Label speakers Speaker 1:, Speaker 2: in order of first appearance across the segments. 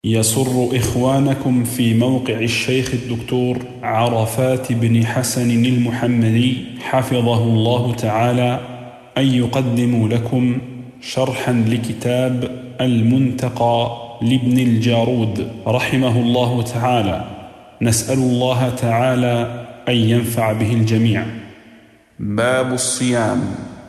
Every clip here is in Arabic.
Speaker 1: يسر إخوانكم في موقع الشيخ الدكتور عرفات بن حسن المحمدي حفظه الله تعالى أن يقدموا لكم شرحا لكتاب المنتقى لابن الجارود رحمه الله تعالى. نسأل الله تعالى أن ينفع به الجميع. باب الصيام،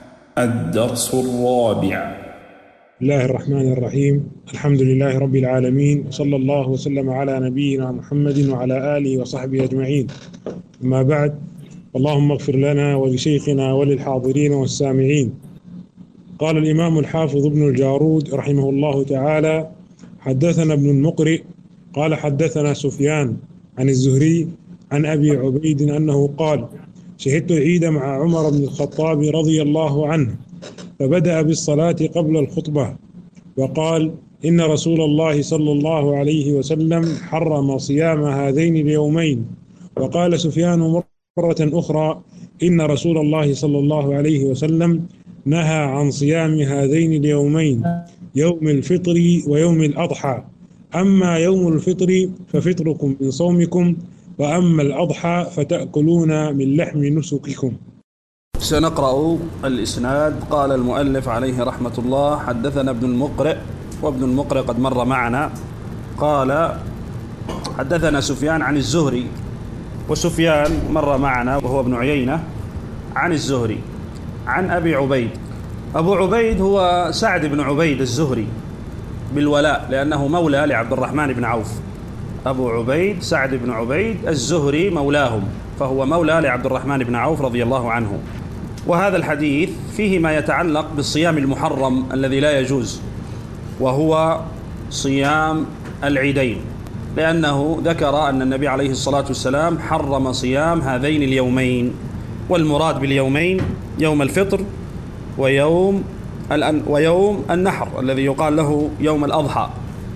Speaker 1: الدرس الرابع.
Speaker 2: بسم الله الرحمن الرحيم. الحمد لله رب العالمين، وصلى الله وسلم على نبينا محمد وعلى آله وصحبه أجمعين. أما بعد، اللهم اغفر لنا ولشيخنا وللحاضرين والسامعين. قال الإمام الحافظ ابن الجارود رحمه الله تعالى: حدثنا ابن المقرئ قال حدثنا سفيان عن الزهري عن أبي عبيد أنه قال: شهدت العيد مع عمر بن الخطاب رضي الله عنه، فبدأ بالصلاة قبل الخطبة وقال: إن رسول الله صلى الله عليه وسلم حرم صيام هذين اليومين. وقال سفيان مرة أخرى: إن رسول الله صلى الله عليه وسلم نهى عن صيام هذين اليومين، يوم الفطر ويوم الأضحى. أما يوم الفطر ففطركم من صومكم، وأما الأضحى فتأكلون من لحم نسككم.
Speaker 3: سنقرأ الإسناد. قال المؤلف عليه رحمة الله: حدثنا ابن المقرئ، وابن المقرئ قد مر معنا. قال: حدثنا سفيان عن الزهري، وسفيان مر معنا وهو ابن عيينة، عن الزهري عن أبي عبيد. أبو عبيد هو سعد بن عبيد الزهري بالولاء، لأنه مولى لعبد الرحمن بن عوف. أبو عبيد سعد بن عبيد الزهري مولاهم، فهو مولى لعبد الرحمن بن عوف رضي الله عنه. وهذا الحديث فيه ما يتعلق بالصيام المحرم الذي لا يجوز، وهو صيام العيدين، لأنه ذكر أن النبي عليه الصلاة والسلام حرم صيام هذين اليومين، والمراد باليومين يوم الفطر ويوم النحر الذي يقال له يوم الأضحى.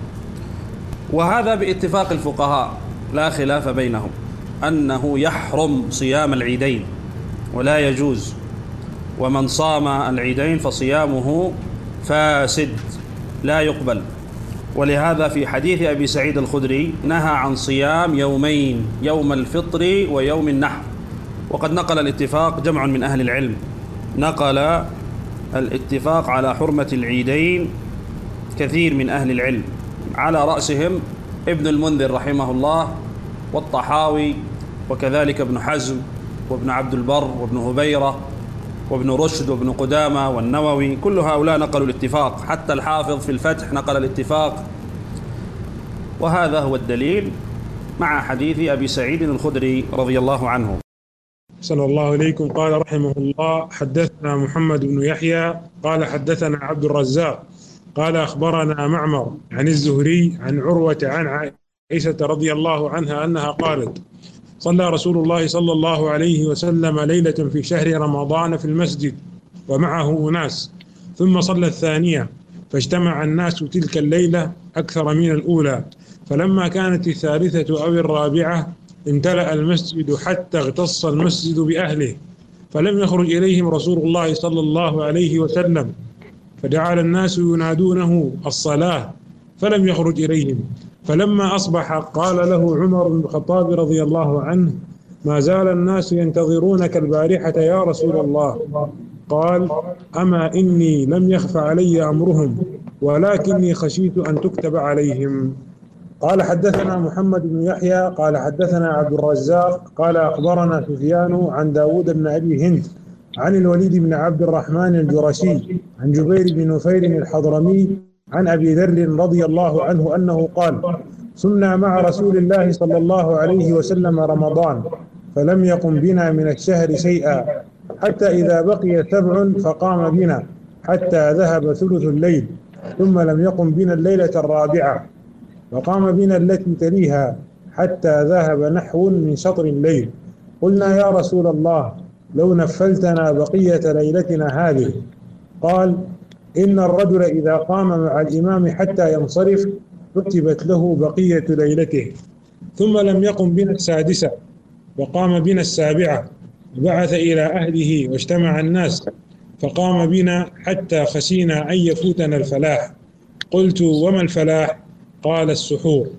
Speaker 3: وهذا باتفاق الفقهاء لا خلاف بينهم أنه يحرم صيام العيدين ولا يجوز، ومن صام العيدين فصيامه فاسد لا يقبل. ولهذا في حديث أبي سعيد الخدري نهى عن صيام يومين، يوم الفطر ويوم النحر. وقد نقل الاتفاق جمع من أهل العلم، نقل الاتفاق على حرمة العيدين كثير من أهل العلم، على رأسهم ابن المنذر رحمه الله، والطحاوي، وكذلك ابن حزم، وابن عبد البر، وابن هبيرة، وابن رشد، وابن قدامة، والنووي. كل هؤلاء نقلوا الاتفاق، حتى الحافظ في الفتح نقل الاتفاق. وهذا هو الدليل مع حديث أبي سعيد الخدري رضي الله عنه.
Speaker 2: صلى الله عليكم. قال رحمه الله: حدثنا محمد بن يحيى قال حدثنا عبد الرزاق قال أخبرنا معمر عن الزهري عن عروة عن عائشة رضي الله عنها أنها قالت: صلى رسول الله صلى الله عليه وسلم ليلة في شهر رمضان في المسجد ومعه أناس، ثم صلى الثانية، فاجتمع الناس تلك الليلة أكثر من الأولى، فلما كانت الثالثة أو الرابعة امتلأ المسجد حتى اغتص المسجد بأهله، فلم يخرج إليهم رسول الله صلى الله عليه وسلم، فجعل الناس ينادونه الصلاة، فلم يخرج إليهم. فلما أصبح قال له عمر بن الخطاب رضي الله عنه: ما زال الناس ينتظرونك البارحة يا رسول الله. قال: أما إني لم يخف علي أمرهم، ولكني خشيت أن تكتب عليهم. قال: حدثنا محمد بن يحيى قال حدثنا عبد الرزاق قال أخبرنا سفيان عن داود بن أبي هند عن الوليد بن عبد الرحمن الجرشي عن جبير بن نفير الحضرمي عن أبي ذر رضي الله عنه أنه قال: صمنا مع رسول الله صلى الله عليه وسلم رمضان، فلم يقم بنا من الشهر شيئا، حتى إذا بقي 7 فقام بنا حتى ذهب ثلث الليل، ثم لم يقم بنا الليلة الرابعة، وقام بنا التي تليها حتى ذهب نحو من شطر الليل. قلنا: يا رسول الله، لو نفلتنا بقية ليلتنا هذه. قال: إن الرجل إذا قام مع الإمام حتى ينصرف كتبت له بقية ليلته. ثم لم يقم بنا السادسة، وقام بنا السابعة، وبعث إلى أهله واجتمع الناس، فقام بنا حتى خشينا أن يفوتنا الفلاح. قلت: وما الفلاح؟ قال السحور.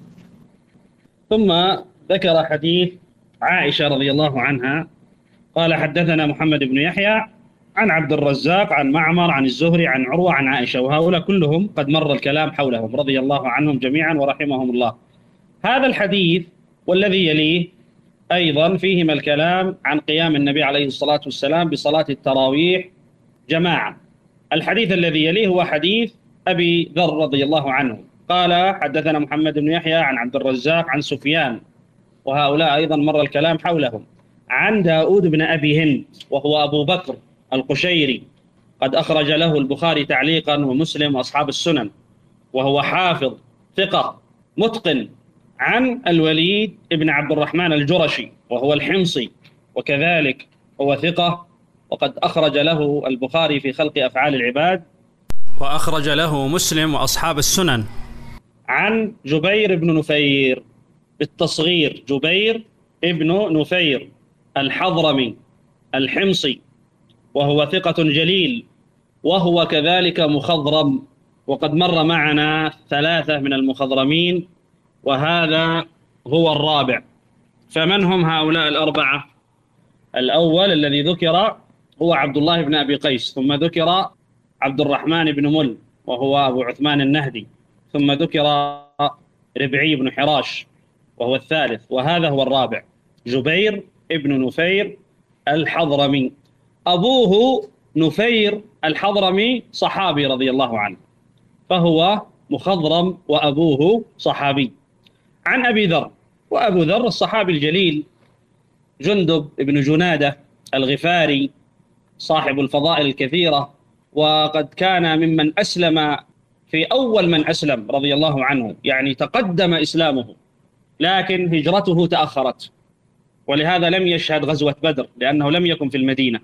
Speaker 3: ثم ذكر حديث عائشة رضي الله عنها قال حدثنا محمد بن يحيى عن عبد الرزاق عن معمر عن الزهري عن عروة عن عائشة، وهؤلاء كلهم قد مر الكلام حولهم رضي الله عنهم جميعا ورحمهم الله. هذا الحديث والذي يليه أيضا فيهما الكلام عن قيام النبي عليه الصلاة والسلام بصلاة التراويح جماعة. الحديث الذي يليه هو حديث أبي ذر رضي الله عنه قال حدثنا محمد بن يحيى عن عبد الرزاق عن سفيان، وهؤلاء أيضا مر الكلام حولهم، عن داود بن أبي هند وهو أبو بكر القشيري، قد أخرج له البخاري تعليقا ومسلم وأصحاب السنن، وهو حافظ ثقة متقن، عن الوليد بن عبد الرحمن الجرشي وهو الحمصي، وكذلك هو ثقة، وقد أخرج له البخاري في خلق أفعال العباد، وأخرج له مسلم وأصحاب السنن. عن جبير بن نفير بالتصغير، جبير ابن نفير الحضرمي الحمصي، وهو ثقة جليل، وهو كذلك مخضرم، وقد مر معنا 3 من المخضرمين وهذا هو الرابع. فمن هم هؤلاء الأربعة؟ الأول الذي ذكر هو عبد الله بن أبي قيس، ثم ذكر عبد الرحمن بن مل وهو أبو عثمان النهدي، ثم ذكر ربعي بن حراش وهو الثالث، وهذا هو الرابع، جبير ابن نفير الحضرمي. أبوه نفير الحضرمي صحابي رضي الله عنه، فهو مخضرم وأبوه صحابي. عن أبي ذر، وأبو ذر الصحابي الجليل جندب بن جنادة الغفاري صاحب الفضائل الكثيرة، وقد كان ممن أسلم في أول من أسلم رضي الله عنه، يعني تقدم إسلامه لكن هجرته تأخرت، ولهذا لم يشهد غزوة بدر لأنه لم يكن في المدينة،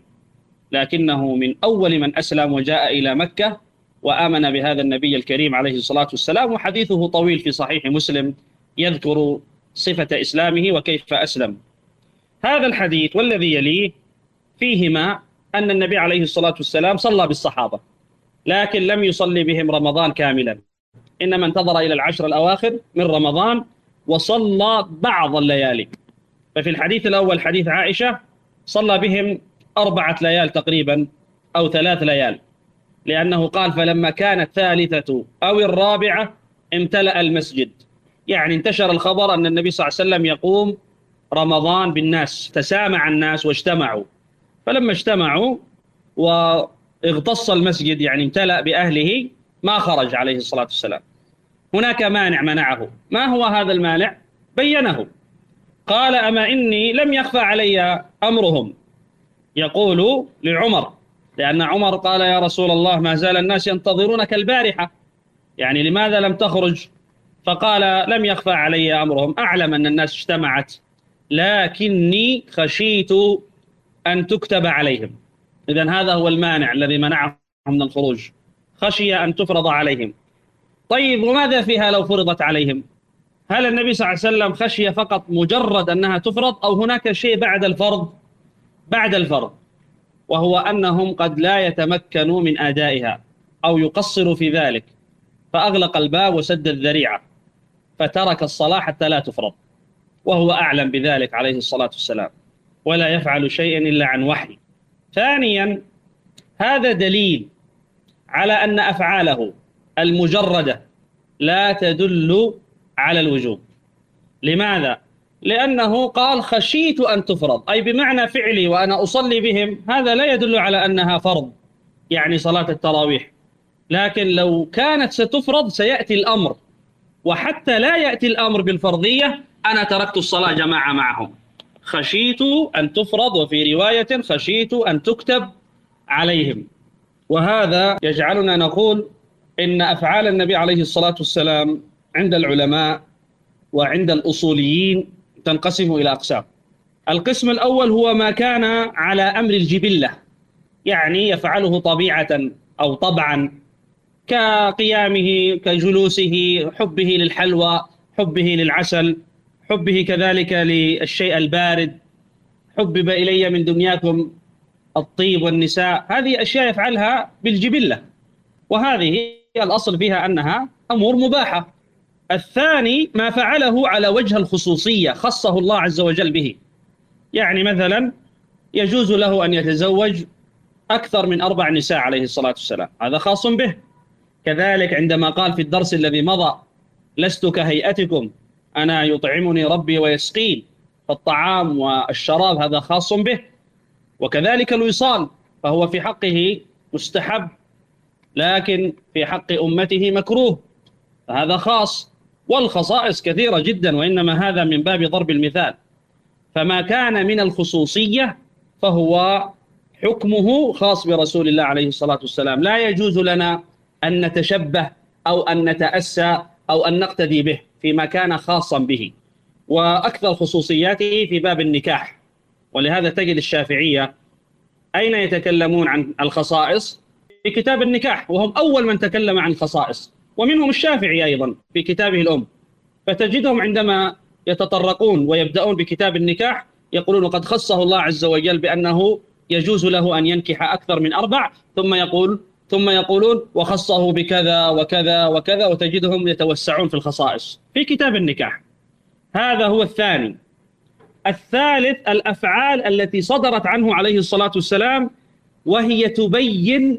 Speaker 3: لكنه من أول من أسلم وجاء إلى مكة وآمن بهذا النبي الكريم عليه الصلاة والسلام، وحديثه طويل في صحيح مسلم يذكر صفة إسلامه وكيف أسلم. هذا الحديث والذي يليه فيهما أن النبي عليه الصلاة والسلام صلى بالصحابة، لكن لم يصلي بهم رمضان كاملا، إنما انتظر إلى العشر الأواخر من رمضان وصلى بعض الليالي. ففي الحديث الأول حديث عائشة صلى بهم 4 ليال تقريبا أو 3 ليال، لأنه قال فلما كانت 3 أو 4 امتلأ المسجد، يعني انتشر الخبر أن النبي صلى الله عليه وسلم يقوم رمضان بالناس، تسامع الناس واجتمعوا، فلما اجتمعوا واغتص المسجد يعني امتلأ بأهله ما خرج عليه الصلاة والسلام. هناك مانع منعه، ما هو هذا المانع؟ بينه، قال أما إني لم يخفى علي أمرهم، يقول لعمر، لأن عمر قال يا رسول الله ما زال الناس ينتظرونك البارحة، يعني لماذا لم تخرج؟ فقال لم يخفى علي أمرهم، أعلم أن الناس اجتمعت لكني خشيت أن تكتب عليهم. إذن هذا هو المانع الذي منعهم من الخروج، خشي أن تفرض عليهم. طيب وماذا فيها لو فرضت عليهم؟ هل النبي صلى الله عليه وسلم خشي فقط مجرد أنها تفرض، أو هناك شيء بعد الفرض؟ بعد الفرض، وهو أنهم قد لا يتمكنوا من أدائها أو يقصروا في ذلك، فأغلق الباب وسد الذريعة فترك الصلاة حتى لا تفرض، وهو أعلم بذلك عليه الصلاة والسلام، ولا يفعل شيئا إلا عن وحي. ثانيا هذا دليل على أن أفعاله المجردة لا تدل على الوجوب. لماذا؟ لأنه قال خشيت أن تفرض، أي بمعنى فعلي وأنا أصلي بهم هذا لا يدل على أنها فرض، يعني صلاة التراويح، لكن لو كانت ستفرض سيأتي الأمر، وحتى لا يأتي الأمر بالفرضية أنا تركت الصلاة جماعة معهم، خشيت أن تفرض، وفي رواية خشيت أن تكتب عليهم. وهذا يجعلنا نقول إن أفعال النبي عليه الصلاة والسلام عند العلماء وعند الأصوليين تنقسم إلى أقسام. القسم الأول هو ما كان على أمر الجبلة، يعني يفعله طبيعة أو طبعا، كقيامه كجلوسه، حبه للحلوى، حبه للعسل، حبه كذلك للشيء البارد، حبب إلي من دنياكم الطيب والنساء، هذه أشياء يفعلها بالجبلة، وهذه الأصل فيها أنها أمور مباحة، الثاني ما فعله على وجه الخصوصية، خصه الله عز وجل به. يعني مثلا يجوز له أن يتزوج أكثر من 4 نساء عليه الصلاة والسلام، هذا خاص به. كذلك عندما قال في الدرس الذي مضى: لست كهيئتكم أنا يطعمني ربي ويسقين، فالطعام والشراب هذا خاص به. وكذلك الوصال فهو في حقه مستحب، لكن في حق أمته مكروه، فهذا خاص. والخصائص كثيرة جدا، وإنما هذا من باب ضرب المثال. فما كان من الخصوصية فهو حكمه خاص برسول الله عليه الصلاة والسلام، لا يجوز لنا أن نتشبه أو أن نتأسى أو أن نقتدي به فيما كان خاصا به. وأكثر خصوصياته في باب النكاح، ولهذا تجد الشافعية أين يتكلمون عن الخصائص؟ في كتاب النكاح، وهم أول من تكلم عن الخصائص، ومنهم الشافعي أيضا في كتابه الأم. فتجدهم عندما يتطرقون ويبدأون بكتاب النكاح يقولون قد خصه الله عز وجل بأنه يجوز له أن ينكح أكثر من 4، ثم يقولون وخصه بكذا وكذا وكذا، وتجدهم يتوسعون في الخصائص في كتاب النكاح. هذا هو الثاني. الثالث الأفعال التي صدرت عنه عليه الصلاة والسلام، وهي تبين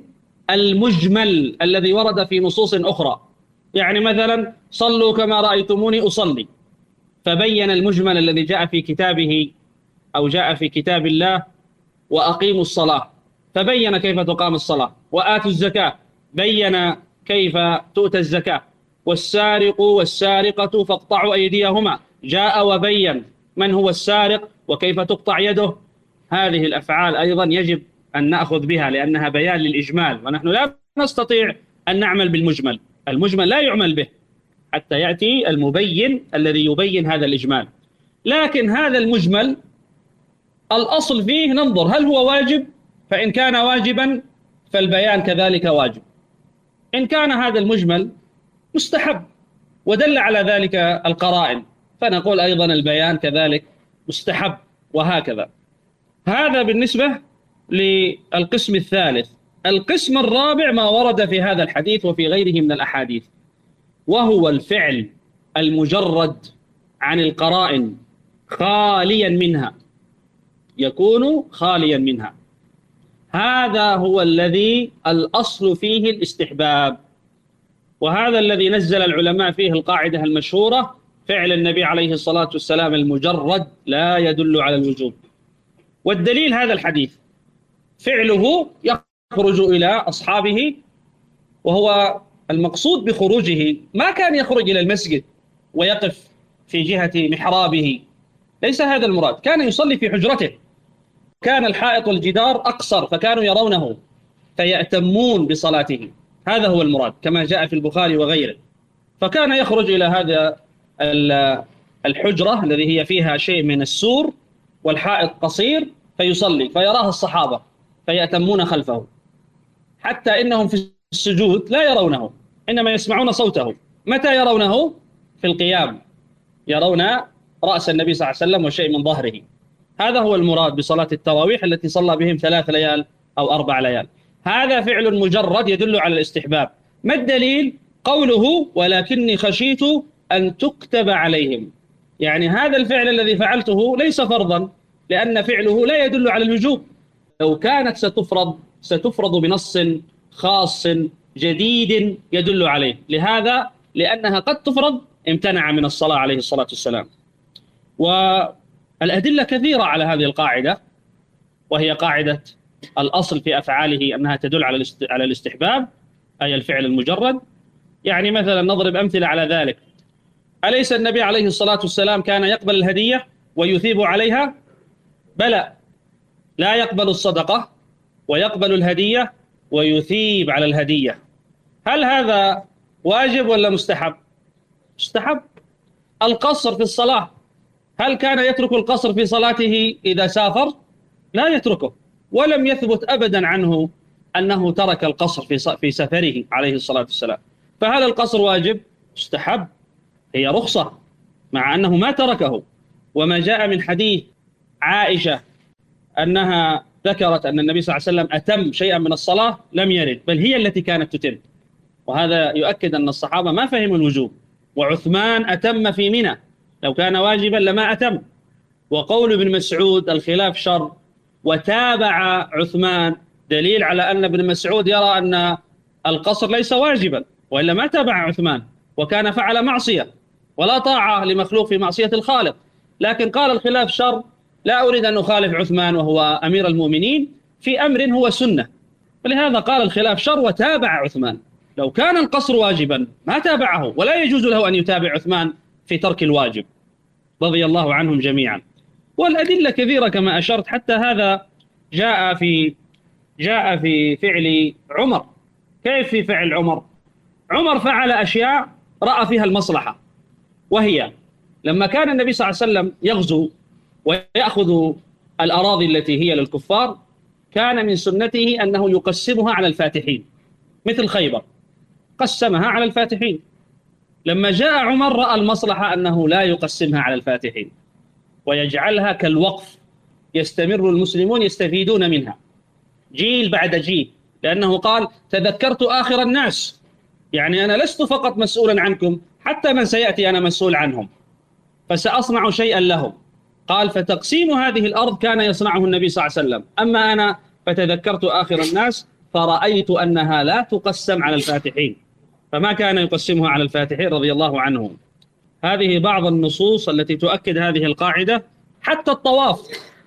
Speaker 3: المجمل الذي ورد في نصوص أخرى. يعني مثلا صلوا كما رأيتموني أصلي، فبين المجمل الذي جاء في كتابه أو جاء في كتاب الله: وأقيموا الصلاة، فبين كيف تقام الصلاة. وآتوا الزكاة، بين كيف تؤتى الزكاة. والسارق والسارقة فاقطعوا أيديهما، جاء وبين من هو السارق وكيف تقطع يده. هذه الأفعال أيضا يجب أن نأخذ بها لأنها بيان للإجمال، ونحن لا نستطيع أن نعمل بالمجمل، المجمل لا يعمل به حتى يأتي المبين الذي يبين هذا الإجمال. لكن هذا المجمل الأصل فيه ننظر هل هو واجب، فإن كان واجبا فالبيان كذلك واجب. إن كان هذا المجمل مستحب ودل على ذلك القرائن فنقول أيضا البيان كذلك مستحب، وهكذا. هذا بالنسبة للقسم الثالث. القسم الرابع ما ورد في هذا الحديث وفي غيره من الأحاديث، وهو الفعل المجرد عن القرائن خاليا منها، يكون خاليا منها. هذا هو الذي الأصل فيه الاستحباب، وهذا الذي نزل العلماء فيه القاعدة المشهورة: فعل النبي عليه الصلاة والسلام المجرد لا يدل على الوجوب. والدليل هذا الحديث، فعله يخرج إلى أصحابه، وهو المقصود بخروجه ما كان يخرج إلى المسجد ويقف في جهة محرابه، ليس هذا المراد، كان يصلي في حجرته، كان الحائط والجدار أقصر فكانوا يرونه فيأتمون بصلاته، هذا هو المراد كما جاء في البخاري وغيره. فكان يخرج إلى هذا الحجرة الذي هي فيها شيء من السور والحائط قصير فيصلي، فيراه الصحابة فيأتمون خلفه، حتى إنهم في السجود لا يرونه، إنما يسمعون صوته. متى يرونه؟ في القيام، يرون رأس النبي صلى الله عليه وسلم وشيء من ظهره. هذا هو المراد بصلاة التراويح التي صلى بهم 3 ليال أو 4 ليال. هذا فعل مجرد يدل على الاستحباب. ما الدليل؟ قوله: ولكني خشيت أن تكتب عليهم. يعني هذا الفعل الذي فعلته ليس فرضا، لأن فعله لا يدل على الوجوب. لو كانت ستفرض بنص خاص جديد يدل عليه، لهذا لأنها قد تفرض امتنع من الصلاة عليه الصلاة والسلام. والأدلة كثيرة على هذه القاعدة، وهي قاعدة الأصل في أفعاله أنها تدل على الاستحباب، أي الفعل المجرد. يعني مثلا نضرب أمثلة على ذلك: أليس النبي عليه الصلاة والسلام كان يقبل الهدية ويثيب عليها؟ بلى، لا يقبل الصدقة ويقبل الهدية ويثيب على الهدية. هل هذا واجب ولا مستحب؟ مستحب. القصر في الصلاة، هل كان يترك القصر في صلاته إذا سافر؟ لا يتركه، ولم يثبت أبدا عنه أنه ترك القصر في سفره عليه الصلاة والسلام. فهل القصر واجب؟ مستحب، هي رخصة، مع أنه ما تركه. وما جاء من حديث عائشة أنها ذكرت أن النبي صلى الله عليه وسلم أتم شيئا من الصلاة لم يرد، بل هي التي كانت تتم. وهذا يؤكد أن الصحابة ما فهموا الوجوب،
Speaker 4: وعثمان أتم في منى، لو كان واجبا لما أتم. وقول ابن مسعود الخلاف شر وتابع عثمان دليل على أن ابن مسعود يرى أن القصر ليس واجبا، وإلا ما تابع عثمان وكان فعل معصية، ولا طاعة لمخلوق في معصية الخالق. لكن قال الخلاف شر، لا أريد أن أخالف عثمان وهو أمير المؤمنين في أمر هو سنة، ولهذا قال الخلاف شر وتابع عثمان. لو كان القصر واجبا ما تابعه، ولا يجوز له أن يتابع عثمان في ترك الواجب رضي الله عنهم جميعا. والأدلة كثيرة كما أشرت، حتى هذا جاء في فعل عمر. كيف في فعل عمر؟ عمر فعل أشياء رأى فيها المصلحة، وهي لما كان النبي صلى الله عليه وسلم يغزو ويأخذ الأراضي التي هي للكفار، كان من سنته أنه يقسمها على الفاتحين، مثل خيبر قسمها على الفاتحين. لما جاء عمر رأى المصلحة أنه لا يقسمها على الفاتحين ويجعلها كالوقف، يستمر المسلمون يستفيدون منها جيل بعد جيل، لأنه قال تذكرت آخر الناس، يعني أنا لست فقط مسؤولا عنكم، حتى من سيأتي أنا مسؤول عنهم، فسأصنع شيئا لهم. قال فتقسيم هذه الأرض كان يصنعه النبي صلى الله عليه وسلم، أما أنا فتذكرت آخر الناس فرأيت أنها لا تقسم على الفاتحين، فما كان يقسمها على الفاتحين رضي الله عنهم. هذه بعض النصوص التي تؤكد هذه القاعدة. حتى الطواف،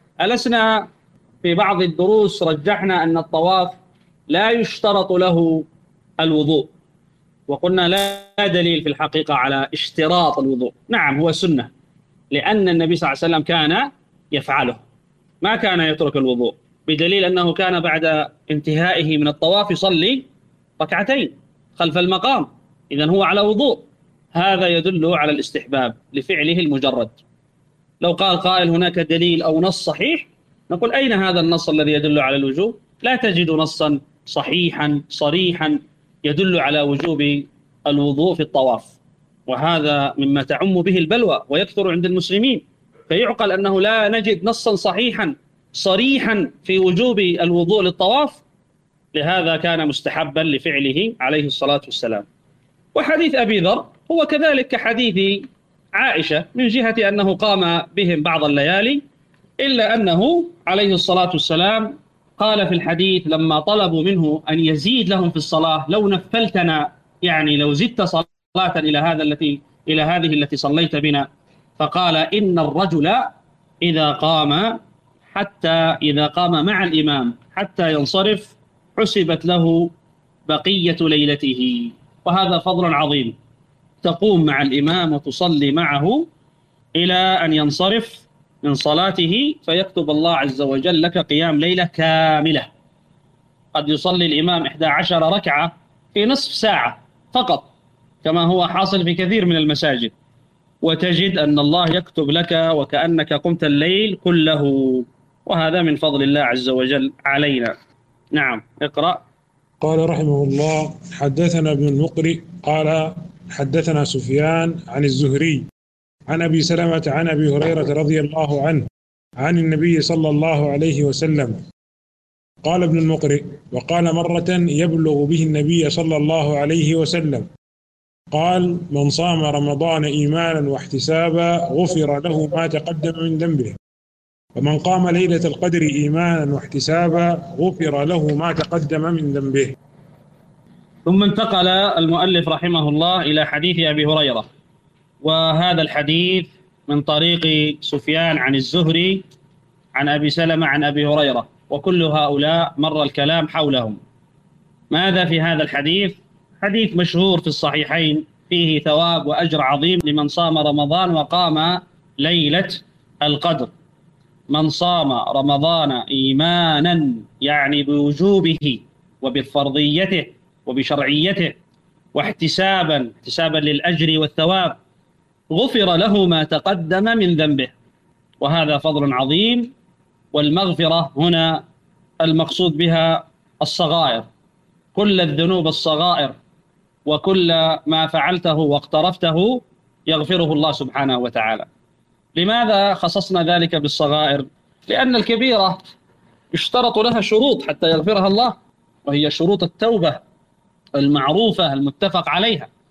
Speaker 4: ألسنا في بعض الدروس رجحنا أن الطواف لا يشترط له الوضوء، وقلنا لا دليل في الحقيقة على اشتراط الوضوء. نعم هو سنة، لأن النبي صلى الله عليه وسلم كان يفعله، ما كان يترك الوضوء، بدليل أنه كان بعد انتهائه من الطواف يصلي ركعتين خلف المقام، إذن هو على وضوء. هذا يدل على الاستحباب لفعله المجرد. لو قال قائل هناك دليل أو نص صحيح، نقول أين هذا النص الذي يدل على الوجوب؟ لا تجد نصا صحيحا صريحا يدل على وجوب الوضوء في الطواف، وهذا مما تعم به البلوى ويكثر عند المسلمين. فيعقل أنه لا نجد نصا صحيحا صريحا في وجوب الوضوء للطواف، لهذا كان مستحبا لفعله عليه الصلاة والسلام. وحديث أبي ذر هو كذلك كحديث عائشة من جهة أنه قام بهم بعض الليالي، إلا أنه عليه الصلاة والسلام قال في الحديث لما طلبوا منه أن يزيد لهم في الصلاة، لو نفلتنا، يعني لو زدت صلاة إلى هذه التي صليت بنا، فقال إن الرجل إذا قام مع الإمام حتى ينصرف حسبت له بقية ليلته. وهذا فضل عظيم، تقوم مع الإمام وتصلي معه إلى أن ينصرف من صلاته، فيكتب الله عز وجل لك قيام ليلة كاملة. قد يصلي الإمام 11 ركعة في نصف ساعة فقط، كما هو حاصل في كثير من المساجد، وتجد أن الله يكتب لك وكأنك قمت الليل كله، وهذا من فضل الله عز وجل علينا. نعم اقرأ.
Speaker 2: قال رحمه الله حدثنا ابن المقرئ قال حدثنا سفيان عن الزهري عن أبي سلمة عن أبي هريرة رضي الله عنه عن النبي صلى الله عليه وسلم قال ابن المقرئ وقال مرة يبلغ به النبي صلى الله عليه وسلم قال من صام رمضان إيمانا واحتسابا غفر له ما تقدم من ذنبه، ومن قام ليلة القدر إيمانا واحتسابا غفر له ما تقدم من ذنبه.
Speaker 4: ثم انتقل المؤلف رحمه الله إلى حديث أبي هريرة، وهذا الحديث من طريق سفيان عن الزهري عن أبي سلمة عن أبي هريرة، وكل هؤلاء مر الكلام حولهم. ماذا في هذا الحديث؟ حديث مشهور في الصحيحين فيه ثواب وأجر عظيم لمن صام رمضان وقام ليلة القدر. من صام رمضان إيمانا، يعني بوجوبه وبفرضيته وبشرعيته، واحتسابا للأجر والثواب، غفر له ما تقدم من ذنبه، وهذا فضل عظيم. والمغفرة هنا المقصود بها الصغائر، كل الذنوب الصغائر وكل ما فعلته واقترفته يغفره الله سبحانه وتعالى. لماذا خصصنا ذلك بالصغائر؟ لأن الكبيرة يشترط لها شروط حتى يغفرها الله، وهي شروط التوبة المعروفة المتفق عليها.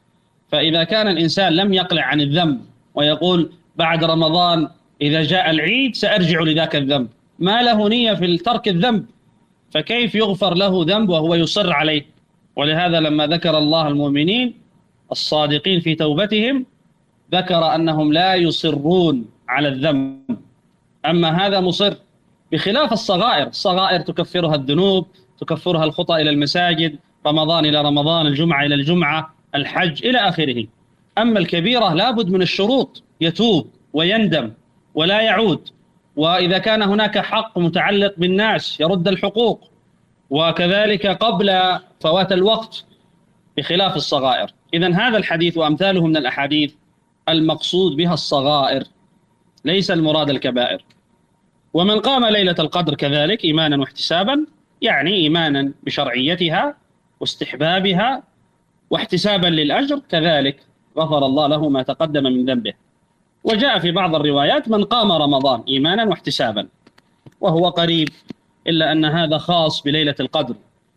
Speaker 4: فإذا كان الإنسان لم يقلع عن الذنب ويقول بعد رمضان إذا جاء العيد سأرجع لذاك الذنب، ما له نية في ترك الذنب، فكيف يغفر له ذنب وهو يصر عليه؟ ولهذا لما ذكر الله المؤمنين الصادقين في توبتهم ذكر أنهم لا يصرون على الذنب، أما هذا مصر، بخلاف الصغائر. الصغائر تكفرها الذنوب، تكفرها الخطأ إلى المساجد، رمضان إلى رمضان، الجمعة إلى الجمعة، الحج إلى آخره. أما الكبيرة لابد من الشروط، يتوب ويندم ولا يعود، وإذا كان هناك حق متعلق بالناس يرد الحقوق، وكذلك قبل فوات الوقت، بخلاف الصغائر. إذن هذا الحديث وأمثاله من الأحاديث المقصود بها الصغائر، ليس المراد الكبائر. ومن قام ليلة القدر كذلك إيمانا واحتسابا، يعني إيمانا بشرعيتها واستحبابها واحتسابا للأجر، كذلك غفر الله له ما تقدم من ذنبه. وجاء في بعض الروايات من قام رمضان إيمانا واحتسابا، وهو قريب، إلا أن هذا خاص بليلة القدر.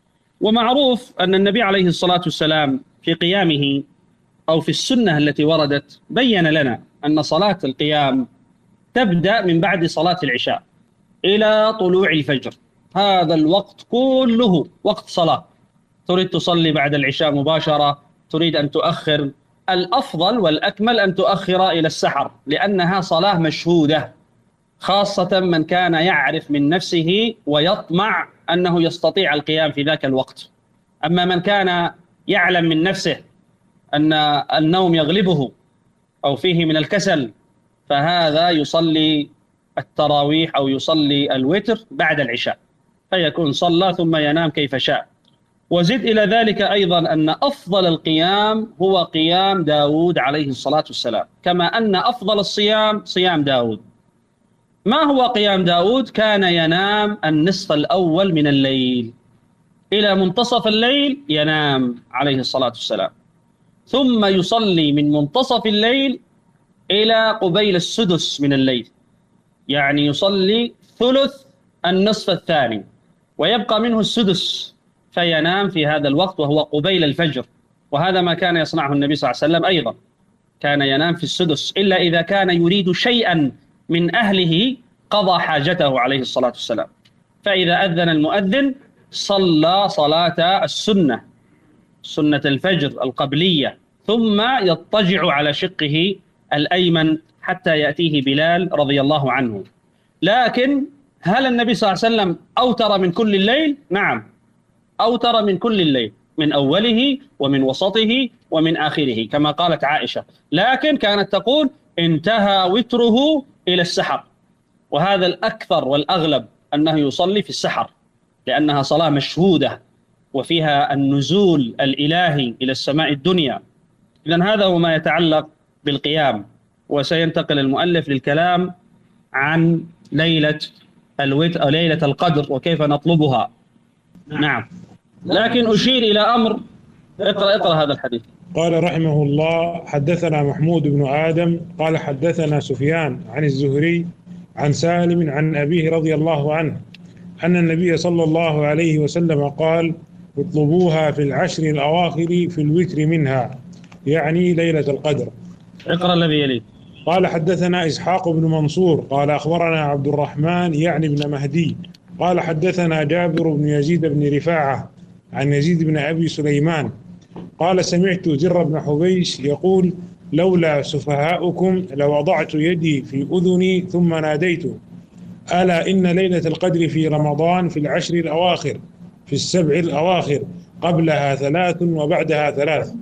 Speaker 4: ومعروف أن النبي عليه الصلاة والسلام في قيامه أو في السنة التي وردت بين لنا أن صلاة القيام تبدأ من بعد صلاة العشاء إلى طلوع الفجر، هذا الوقت كله وقت صلاة. تريد تصلي بعد العشاء مباشرة، تريد أن تؤخر، الأفضل والأكمل أن تؤخر إلى السحر، لأنها صلاة مشهودة، خاصة من كان يعرف من نفسه ويطمع أنه يستطيع القيام في ذاك الوقت. أما من كان يعلم من نفسه أن النوم يغلبه أو فيه من الكسل، فهذا يصلي التراويح أو يصلي الوتر بعد العشاء، فيكون صلى ثم ينام كيف شاء. وزد إلى ذلك أيضا أن أفضل القيام هو قيام داود عليه الصلاة والسلام، كما أن أفضل الصيام صيام داود. ما هو قيام داود؟ كان ينام النصف الأول من الليل إلى منتصف الليل، ينام عليه الصلاة والسلام، ثم يصلي من منتصف الليل إلى قبيل السدس من الليل، يعني يصلي ثلث النصف الثاني ويبقى منه السدس، فينام في هذا الوقت وهو قبيل الفجر. وهذا ما كان يصنعه النبي صلى الله عليه وسلم أيضا، كان ينام في السدس، إلا إذا كان يريد شيئا من أهله قضى حاجته عليه الصلاة والسلام، فإذا أذن المؤذن صلى صلاة السنة، سنة الفجر القبلية، ثم يضطجع على شقه الأيمن حتى يأتيه بلال رضي الله عنه. لكن هل النبي صلى الله عليه وسلم أوتر من كل الليل؟ نعم، أوتر من كل الليل، من أوله ومن وسطه ومن آخره، كما قالت عائشة، لكن كانت تقول انتهى وتره إلى السحر، وهذا الأكثر والأغلب أنه يصلي في السحر، لأنها صلاة مشهودة وفيها النزول الإلهي إلى السماء الدنيا. إذن هذا هو ما يتعلق بالقيام، وسينتقل المؤلف للكلام عن ليلة الوتر أو ليلة القدر وكيف نطلبها. نعم، لكن أشير إلى أمر. اقرأ هذا الحديث.
Speaker 2: قال رحمه الله: حدثنا محمود بن آدم قال حدثنا سفيان عن الزهري عن سالم عن أبيه رضي الله عنه أن النبي صلى الله عليه وسلم قال: اطلبوها في العشر الأواخر في الوتر منها، يعني ليلة القدر.
Speaker 4: اقرأ الذي يليه.
Speaker 2: قال حدثنا إسحاق بن منصور قال أخبرنا عبد الرحمن يعني بن مهدي قال حدثنا جابر بن يزيد بن رفاعة عن يزيد بن أبي سليمان قال: سمعت زر بن حبيش يقول: لولا سفهاؤكم لوضعت يدي في أذني ثم ناديت: ألا إن ليلة القدر في رمضان في العشر الأواخر، في السبع الأواخر، قبلها 3 وبعدها 3.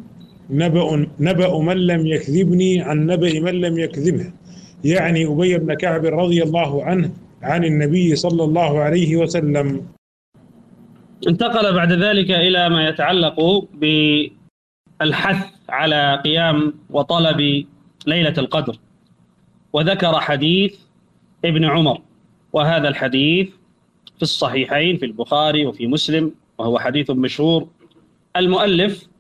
Speaker 2: نبأ من لم يكذبني عن نبأ من لم يكذبه، يعني أبي بن كعب رضي الله عنه عن النبي صلى الله عليه وسلم.
Speaker 4: انتقل بعد ذلك إلى ما يتعلق بالحث على قيام وطلب ليلة القدر، وذكر حديث ابن عمر، وهذا الحديث في الصحيحين في البخاري وفي مسلم، وهو حديث مشهور. المؤلف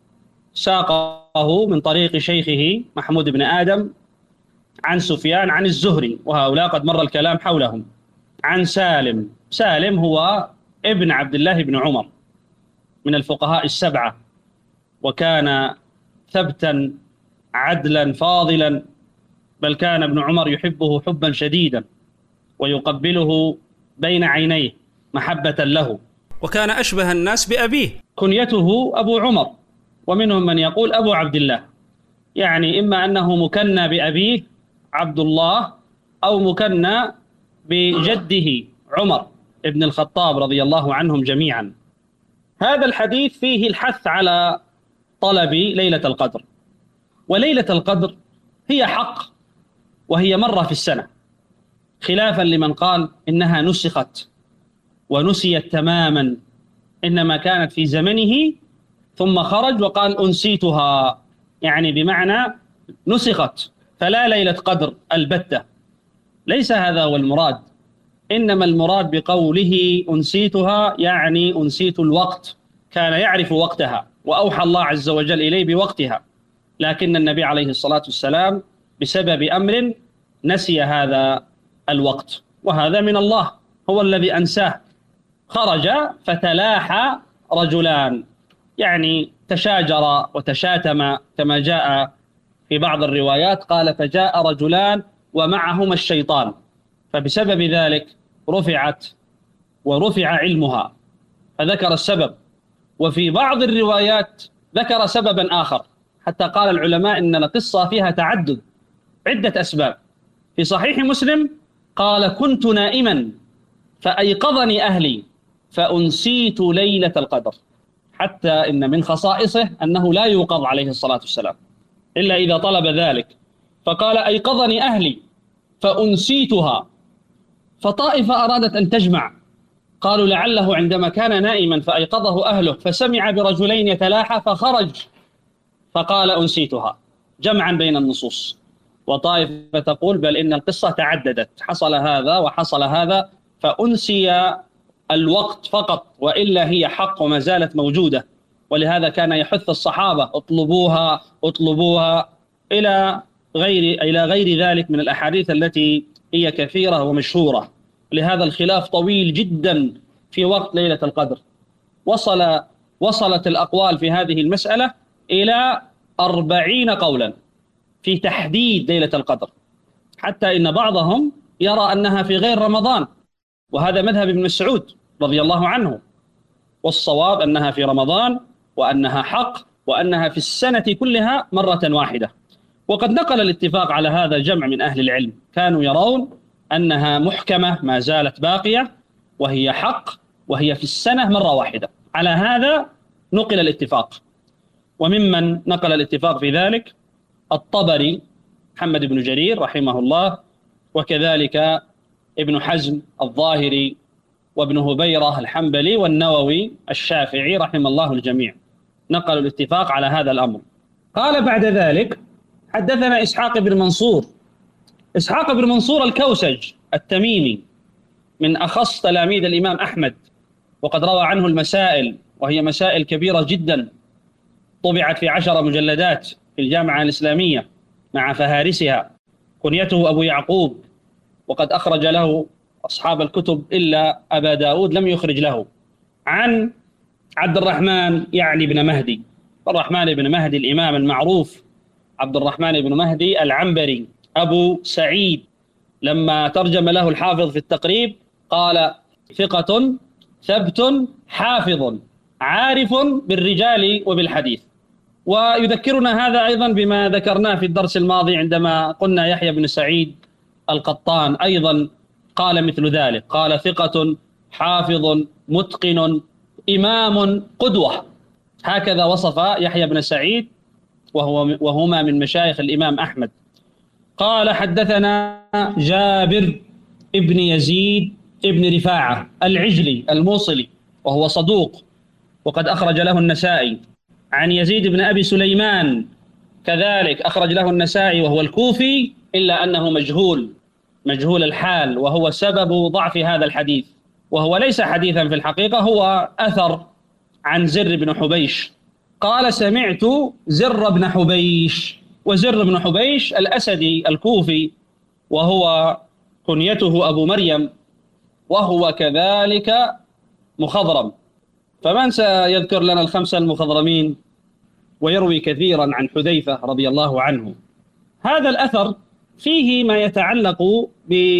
Speaker 4: ساقه من طريق شيخه محمود بن آدم عن سفيان عن الزهري، وهؤلاء قد مر الكلام حولهم، عن سالم. سالم هو ابن عبد الله بن عمر من الفقهاء السبعة، وكان ثبتا عدلا فاضلا، بل كان ابن عمر يحبه حبا شديدا ويقبله بين عينيه محبة له.
Speaker 3: وكان أشبه الناس بأبيه.
Speaker 4: كنيته أبو عمر، ومنهم من يقول أبو عبد الله، يعني إما أنه مكنى بأبيه عبد الله أو مكنى بجده عمر ابن الخطاب رضي الله عنهم جميعا. هذا الحديث فيه الحث على طلب ليلة القدر، وليلة القدر هي حق، وهي مرة في السنة، خلافا لمن قال إنها نسخت ونسيت تماما، إنما كانت في زمنه ثم خرج وقال أنسيتها، يعني بمعنى نسخت فلا ليلة قدر البتة. ليس هذا هو المراد، إنما المراد بقوله أنسيتها يعني أنسيت الوقت، كان يعرف وقتها وأوحى الله عز وجل إليه بوقتها، لكن النبي عليه الصلاة والسلام بسبب أمر نسي هذا الوقت، وهذا من الله، هو الذي أنساه. خرج فتلاحى رجلان، يعني تشاجر وتشاتم كما جاء في بعض الروايات، قال فجاء رجلان ومعهما الشيطان، فبسبب ذلك رفعت ورفع علمها، فذكر السبب. وفي بعض الروايات ذكر سببا آخر، حتى قال العلماء إن القصة فيها تعدد عدة أسباب. في صحيح مسلم قال كنت نائما فأيقظني أهلي فأنسيت ليلة القدر، حتى إن من خصائصه أنه لا يوقظ عليه الصلاة والسلام إلا إذا طلب ذلك، فقال أيقظني أهلي فأنسيتها. فطائفة أرادت أن تجمع، قالوا لعله عندما كان نائما فأيقظه أهله فسمع برجلين يتلاحى فخرج فقال أنسيتها، جمعا بين النصوص. وطائفة تقول بل إن القصة تعددت، حصل هذا وحصل هذا فأنسي الوقت فقط، وإلا هي حق وما زالت موجودة. ولهذا كان يحث الصحابة اطلبوها اطلبوها إلى غير ذلك من الأحاديث التي هي كثيرة ومشهورة. لهذا الخلاف طويل جدا في وقت ليلة القدر، وصلت الأقوال في هذه المسألة إلى 40 قولا في تحديد ليلة القدر، حتى إن بعضهم يرى أنها في غير رمضان، وهذا مذهب ابن مسعود رضي الله عنه، والصواب أنها في رمضان وأنها حق وأنها في السنة كلها مرة واحدة. وقد نقل الاتفاق على هذا جمع من أهل العلم، كانوا يرون أنها محكمة ما زالت باقية وهي حق وهي في السنة مرة واحدة. على هذا نقل الاتفاق. وممن نقل الاتفاق في ذلك الطبري محمد بن جرير رحمه الله، وكذلك ابن حزم الظاهري وابن هبيرة الحنبلي والنووي الشافعي رحم الله الجميع، نقلوا الاتفاق على هذا الأمر. قال بعد ذلك حدثنا إسحاق بن منصور. إسحاق بن منصور الكوسج التميمي من أخص تلاميذ الإمام أحمد، وقد روى عنه المسائل، وهي مسائل كبيرة جدا، طبعت في 10 مجلدات في الجامعة الإسلامية مع فهارسها. كنيته أبو يعقوب، وقد أخرج له أصحاب الكتب إلا أبا داود لم يخرج له. عن عبد الرحمن يعني بن مهدي، الرحمن بن مهدي الإمام المعروف عبد الرحمن بن مهدي العنبري أبو سعيد، لما ترجم له الحافظ في التقريب قال ثقة ثبت حافظ عارف بالرجال وبالحديث. ويذكرنا هذا أيضا بما ذكرناه في الدرس الماضي عندما قلنا يحيى بن سعيد القطان أيضا قال مثل ذلك، قال ثقة حافظ متقن إمام قدوة، هكذا وصف يحيى بن سعيد وهما من مشايخ الإمام أحمد. قال حدثنا جابر ابن يزيد ابن رفاعة العجلي الموصلي، وهو صدوق وقد أخرج له النسائي. عن يزيد بن أبي سليمان كذلك أخرج له النسائي، وهو الكوفي إلا أنه مجهول الحال، وهو سبب ضعف هذا الحديث، وهو ليس حديثا في الحقيقة، هو أثر عن زر بن حبيش. قال سمعت زر بن حبيش، وزر بن حبيش الأسدي الكوفي، وهو كنيته أبو مريم، وهو كذلك مخضرم. فمن سيذكر لنا الخمسة المخضرمين؟ ويروي كثيرا عن حذيفة رضي الله عنه. هذا الأثر فيه ما يتعلق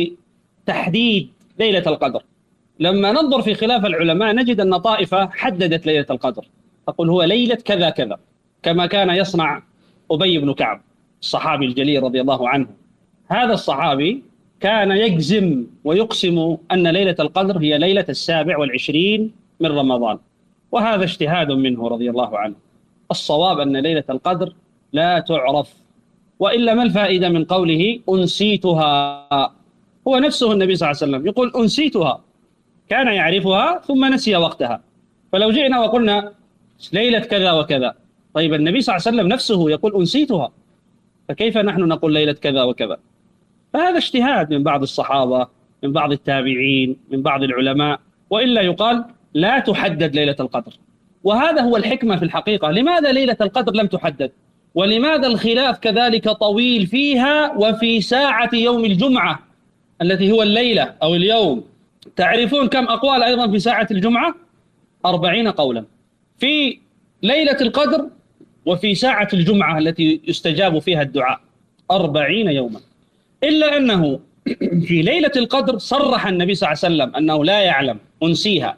Speaker 4: بتحديد ليلة القدر. لما ننظر في خلاف العلماء نجد أن طائفة حددت ليلة القدر، تقول هو ليلة كذا كذا، كما كان يصنع أبي بن كعب الصحابي الجليل رضي الله عنه. هذا الصحابي كان يجزم ويقسم أن ليلة القدر هي ليلة 27 من رمضان، وهذا اجتهاد منه رضي الله عنه. الصواب أن ليلة القدر لا تعرف، وإلا ما الفائدة من قوله أنسيتها؟ هو نفسه النبي صلى الله عليه وسلم يقول أنسيتها، كان يعرفها ثم نسي وقتها. فلو جئنا وقلنا ليلة كذا وكذا، طيب النبي صلى الله عليه وسلم نفسه يقول أنسيتها، فكيف نحن نقول ليلة كذا وكذا؟ فهذا اجتهاد من بعض الصحابة، من بعض التابعين، من بعض العلماء، وإلا يقال لا تحدد ليلة القدر. وهذا هو الحكمة في الحقيقة. لماذا ليلة القدر لم تحدد؟ ولماذا الخلاف كذلك طويل فيها وفي ساعة يوم الجمعة التي هو الليلة أو اليوم؟ تعرفون كم أقوال أيضا في ساعة الجمعة؟ 40 قولا في ليلة القدر وفي ساعة الجمعة التي يستجاب فيها الدعاء، 40 يوما. إلا أنه في ليلة القدر صرح النبي صلى الله عليه وسلم أنه لا يعلم أنسيها،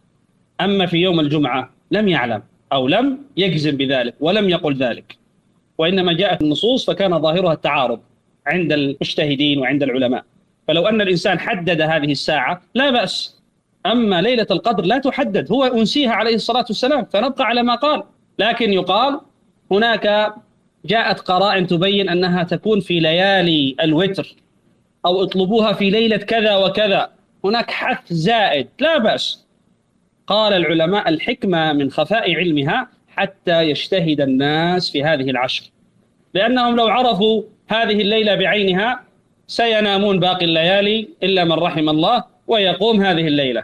Speaker 4: أما في يوم الجمعة لم يعلم أو لم يجزم بذلك ولم يقل ذلك، وإنما جاءت النصوص فكان ظاهرها التعارض عند المجتهدين وعند العلماء. فلو أن الإنسان حدد هذه الساعة لا بأس، أما ليلة القدر لا تحدد، هو أنسيها عليه الصلاة والسلام، فنبقى على ما قال. لكن يقال هناك جاءت قرائن تبين أنها تكون في ليالي الوتر، أو اطلبوها في ليلة كذا وكذا، هناك حث زائد، لا بأس. قال العلماء الحكمة من خفاء علمها حتى يجتهد الناس في هذه العشر، لأنهم لو عرفوا هذه الليلة بعينها سينامون باقي الليالي إلا من رحم الله ويقوم هذه الليلة.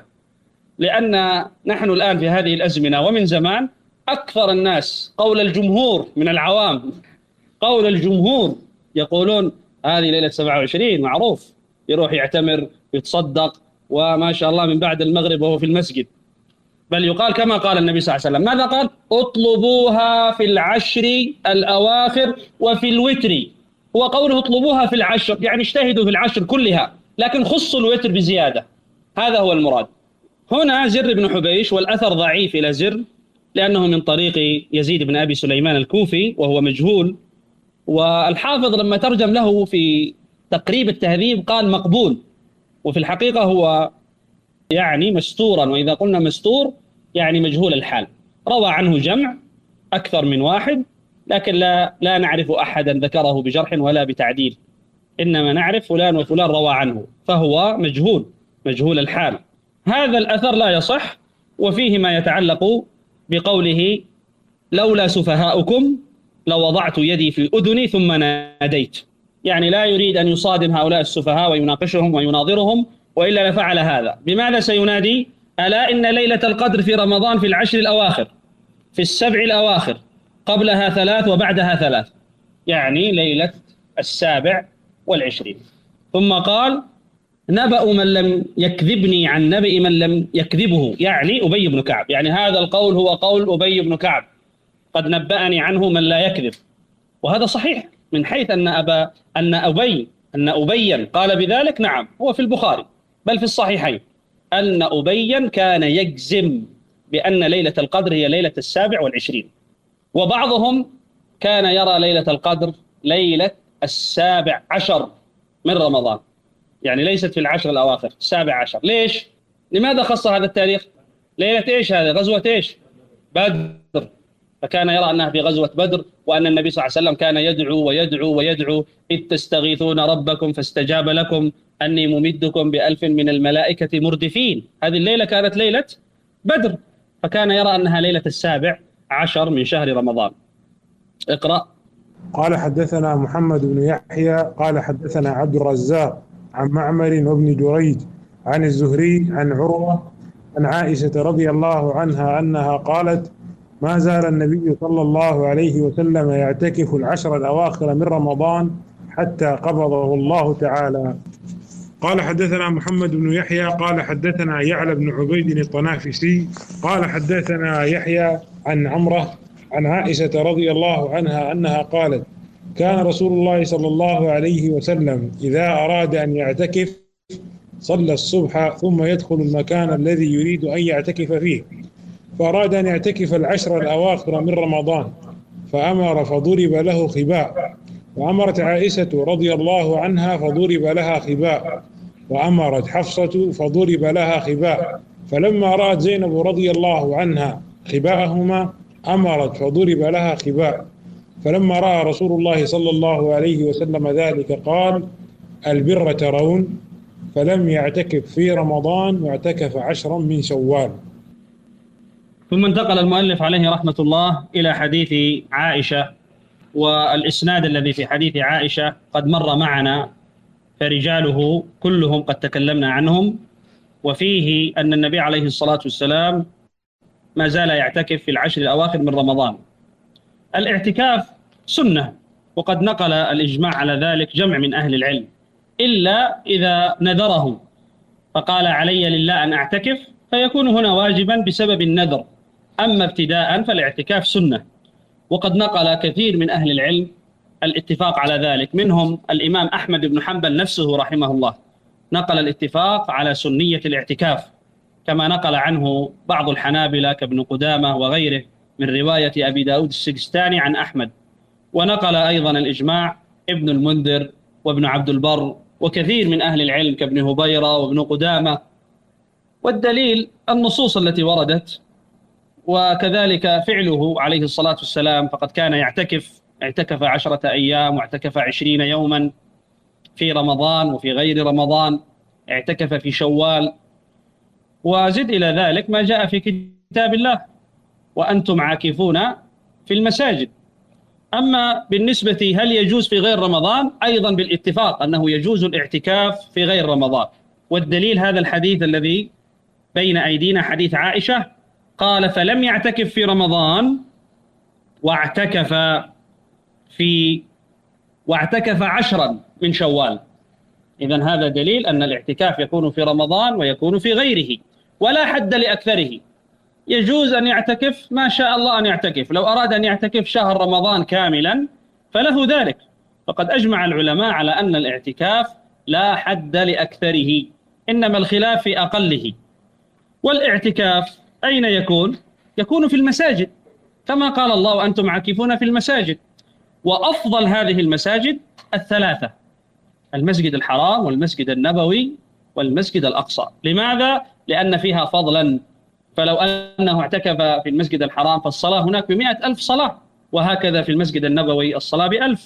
Speaker 4: لأن نحن الآن في هذه الأزمنة ومن زمان أكثر الناس، قول الجمهور من العوام، قول الجمهور يقولون هذه ليلة 27 معروف، يروح يعتمر يتصدق وما شاء الله من بعد المغرب وهو في المسجد. بل يقال كما قال النبي صلى الله عليه وسلم، ماذا قال؟ اطلبوها في العشر الأواخر وفي الوتر. هو قوله اطلبوها في العشر يعني اجتهدوا في العشر كلها، لكن خصوا الوتر بزيادة، هذا هو المراد. هنا زر بن حبيش، والأثر ضعيف إلى زر لأنه من طريق يزيد بن أبي سليمان الكوفي وهو مجهول، والحافظ لما ترجم له في تقريب التهذيب قال مقبول، وفي الحقيقة هو يعني مستورا، وإذا قلنا مستور يعني مجهول الحال. روى عنه جمع أكثر من واحد، لكن لا نعرف أحدا ذكره بجرح ولا بتعديل، إنما نعرف فلان وفلان روى عنه، فهو مجهول الحال. هذا الأثر لا يصح، وفيه ما يتعلق بقوله لولا سفهاؤكم لوضعت يدي في أذني ثم ناديت، يعني لا يريد أن يصادم هؤلاء السفهاء ويناقشهم ويناظرهم، وإلا لفعل هذا. بماذا سينادي؟ ألا إن ليلة القدر في رمضان في العشر الأواخر، في السبع الأواخر، قبلها 3 وبعدها 3، يعني ليلة 27. ثم قال نبأ من لم يكذبني عن نبأ من لم يكذبه، يعني أبي بن كعب، يعني هذا القول هو قول أبي بن كعب، قد نبأني عنه من لا يكذب. وهذا صحيح من حيث أن أبيا قال بذلك، نعم هو في البخاري بل في الصحيحين أن أبيا كان يجزم بأن ليلة القدر هي ليلة 27، وبعضهم كان يرى ليلة القدر ليلة 17 من رمضان، يعني ليست في العشر الأواخر، 17. ليش؟ لماذا خص هذا التاريخ؟ ليلة إيش هذا؟ غزوة إيش؟ بدر. فكان يرى أنها في غزوة بدر، وأن النبي صلى الله عليه وسلم كان يدعو ويدعو ويدعو إذ تستغيثون ربكم فاستجاب لكم أني ممدكم ب1000 من الملائكة مردفين. هذه الليلة كانت ليلة بدر، فكان يرى أنها ليلة 17 من شهر رمضان. اقرأ.
Speaker 2: قال حدثنا محمد بن يحيى قال حدثنا عبد الرزاق عن معمر وابن جريج عن الزهري عن عروة عن عائشة رضي الله عنها أنها قالت ما زال النبي صلى الله عليه وسلم يعتكف العشر الأواخر من رمضان حتى قبضه الله تعالى. قال حدثنا محمد بن يحيى قال حدثنا يعلى بن عبيد الطنافسي قال حدثنا يحيى عن عمرة عن عائشة رضي الله عنها أنها قالت: كان رسول الله صلى الله عليه وسلم إذا أراد أن يعتكف صلى الصبح ثم يدخل المكان الذي يريد أن يعتكف فيه، فأراد أن يعتكف العشر الأواخر من رمضان فأمر فضرب له خباء، وأمرت عائشة رضي الله عنها فضرب لها خباء، وأمرت حفصة فضرب لها خباء، فلما رأت زينب رضي الله عنها خباءهما أمرت فضرب لها خباء، فلما رأى رسول الله صلى الله عليه وسلم ذلك قال: البر ترون، فلم يعتكف في رمضان واعتكف 10 من شوال.
Speaker 4: ثم انتقل المؤلف عليه رحمة الله إلى حديث عائشة، والإسناد الذي في حديث عائشة قد مر معنا، فرجاله كلهم قد تكلمنا عنهم، وفيه أن النبي عليه الصلاة والسلام ما زال يعتكف في العشر الأواخر من رمضان. الاعتكاف سنة، وقد نقل الإجماع على ذلك جمع من أهل العلم، إلا إذا نذره فقال: علي لله أن أعتكف، فيكون هنا واجبا بسبب النذر. أما ابتداء فالاعتكاف سنة، وقد نقل كثير من أهل العلم الاتفاق على ذلك، منهم الإمام أحمد بن حنبل نفسه رحمه الله نقل الاتفاق على سنية الاعتكاف، كما نقل عنه بعض الحنابلة كابن قدامة وغيره من رواية أبي داود السجستاني عن أحمد، ونقل أيضا الإجماع ابن المنذر وابن عبد البر وكثير من أهل العلم كابن هبيرة وابن قدامة. والدليل النصوص التي وردت، وكذلك فعله عليه الصلاة والسلام، فقد كان اعتكف 10 أيام، واعتكف 20 يوما في رمضان وفي غير رمضان، اعتكف في شوال، وزد إلى ذلك ما جاء في كتاب الله: وأنتم عاكفون في المساجد. أما بالنسبة هل يجوز في غير رمضان، أيضا بالاتفاق أنه يجوز الاعتكاف في غير رمضان، والدليل هذا الحديث الذي بين أيدينا، حديث عائشة، قال: فلم يعتكف في رمضان واعتكف 10 من شوال. إذن هذا دليل أن الاعتكاف يكون في رمضان ويكون في غيره، ولا حد لأكثره. يجوز أن يعتكف ما شاء الله أن يعتكف، لو أراد أن يعتكف شهر رمضان كاملا فله ذلك، فقد أجمع العلماء على أن الاعتكاف لا حد لأكثره، إنما الخلاف في أقله. والاعتكاف أين يكون؟ يكون في المساجد، كما قال الله: أنتم عاكفون في المساجد. وأفضل هذه المساجد 3: المسجد الحرام والمسجد النبوي والمسجد الأقصى. لماذا؟ لأن فيها فضلا، فلو أنه اعتكف في المسجد الحرام فالصلاة هناك ب100,000 صلاة، وهكذا في المسجد النبوي الصلاة ب1000،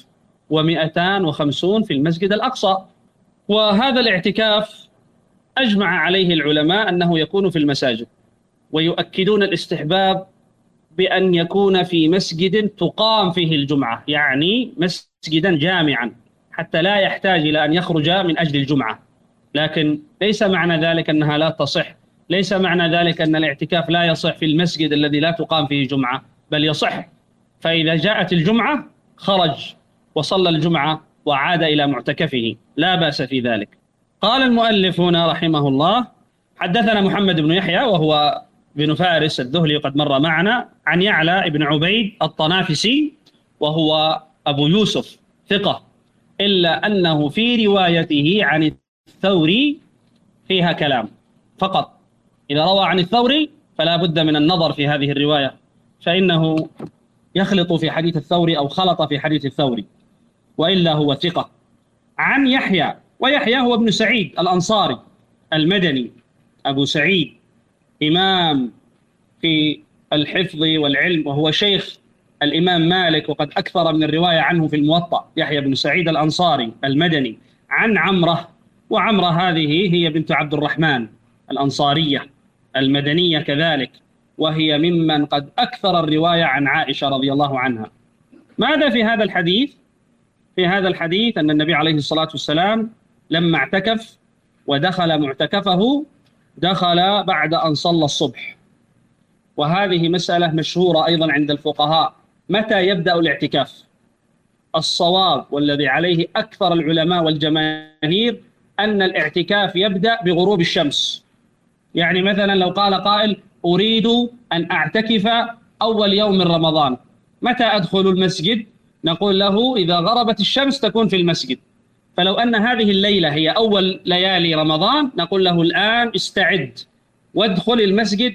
Speaker 4: و250 في المسجد الأقصى. وهذا الاعتكاف أجمع عليه العلماء أنه يكون في المساجد، ويؤكدون الاستحباب بأن يكون في مسجد تقام فيه الجمعة، يعني مسجدا جامعا، حتى لا يحتاج إلى أن يخرج من أجل الجمعة. لكن ليس معنى ذلك أنها لا تصح، ليس معنى ذلك أن الاعتكاف لا يصح في المسجد الذي لا تقام فيه جمعة، بل يصح. فإذا جاءت الجمعة خرج وصلى الجمعة وعاد إلى معتكفه، لا بأس في ذلك. قال المؤلف هنا رحمه الله: حدثنا محمد بن يحيى وهو بن فارس الذهلي قد مر معنا، عن يعلى بن عبيد الطنافسي وهو أبو يوسف ثقة، إلا أنه في روايته عن الثوري فيها كلام فقط. إذا روى عن الثوري فلا بد من النظر في هذه الرواية، فإنه يخلط في حديث الثوري أو خلط في حديث الثوري، وإلا هو ثقة. عن يحيى، ويحيى هو ابن سعيد الأنصاري المدني أبو سعيد، إمام في الحفظ والعلم، وهو شيخ الإمام مالك، وقد أكثر من الرواية عنه في الموطأ. يحيى بن سعيد الأنصاري المدني. عن عمرة، وعمرة هذه هي بنت عبد الرحمن الأنصارية المدنية كذلك، وهي ممن قد أكثر الرواية عن عائشة رضي الله عنها. ماذا في هذا الحديث؟ في هذا الحديث أن النبي عليه الصلاة والسلام لما اعتكف ودخل معتكفه دخل بعد أن صلى الصبح، وهذه مسألة مشهورة أيضا عند الفقهاء. متى يبدأ الاعتكاف؟ الصواب والذي عليه أكثر العلماء والجماهير أن الاعتكاف يبدأ بغروب الشمس. يعني مثلا لو قال قائل: أريد أن أعتكف أول يوم من رمضان، متى أدخل المسجد؟ نقول له إذا غربت الشمس تكون في المسجد. فلو أن هذه الليلة هي أول ليالي رمضان نقول له الآن استعد وادخل المسجد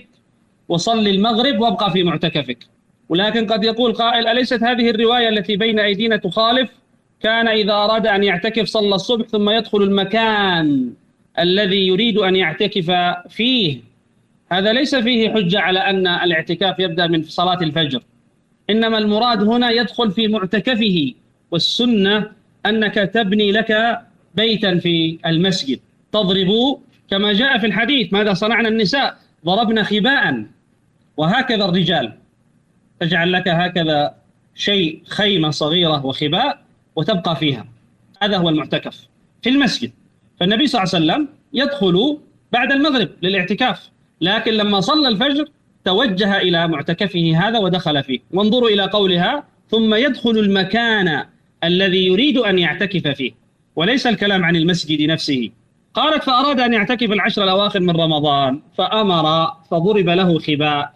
Speaker 4: وصل المغرب وابقى في معتكفك. ولكن قد يقول قائل أليست هذه الرواية التي بين أيدينا تخالف؟ كان إذا أراد أن يعتكف صلى الصبح ثم يدخل المكان الذي يريد أن يعتكف فيه. هذا ليس فيه حجة على أن الاعتكاف يبدأ من صلاة الفجر، إنما المراد هنا يدخل في معتكفه، والسنة أنك تبني لك بيتا في المسجد تضرب كما جاء في الحديث. ماذا صنعنا النساء؟ ضربنا خباء، وهكذا الرجال تجعل لك هكذا شيء خيمة صغيرة وخباء وتبقى فيها. هذا هو المعتكف في المسجد. فالنبي صلى الله عليه وسلم يدخل بعد المغرب للاعتكاف، لكن لما صلى الفجر توجه إلى معتكفه هذا ودخل فيه. وانظروا إلى قولها ثم يدخل المكان الذي يريد أن يعتكف فيه، وليس الكلام عن المسجد نفسه. قالت فأراد أن يعتكف العشر الأواخر من رمضان فأمر فضرب له خباء،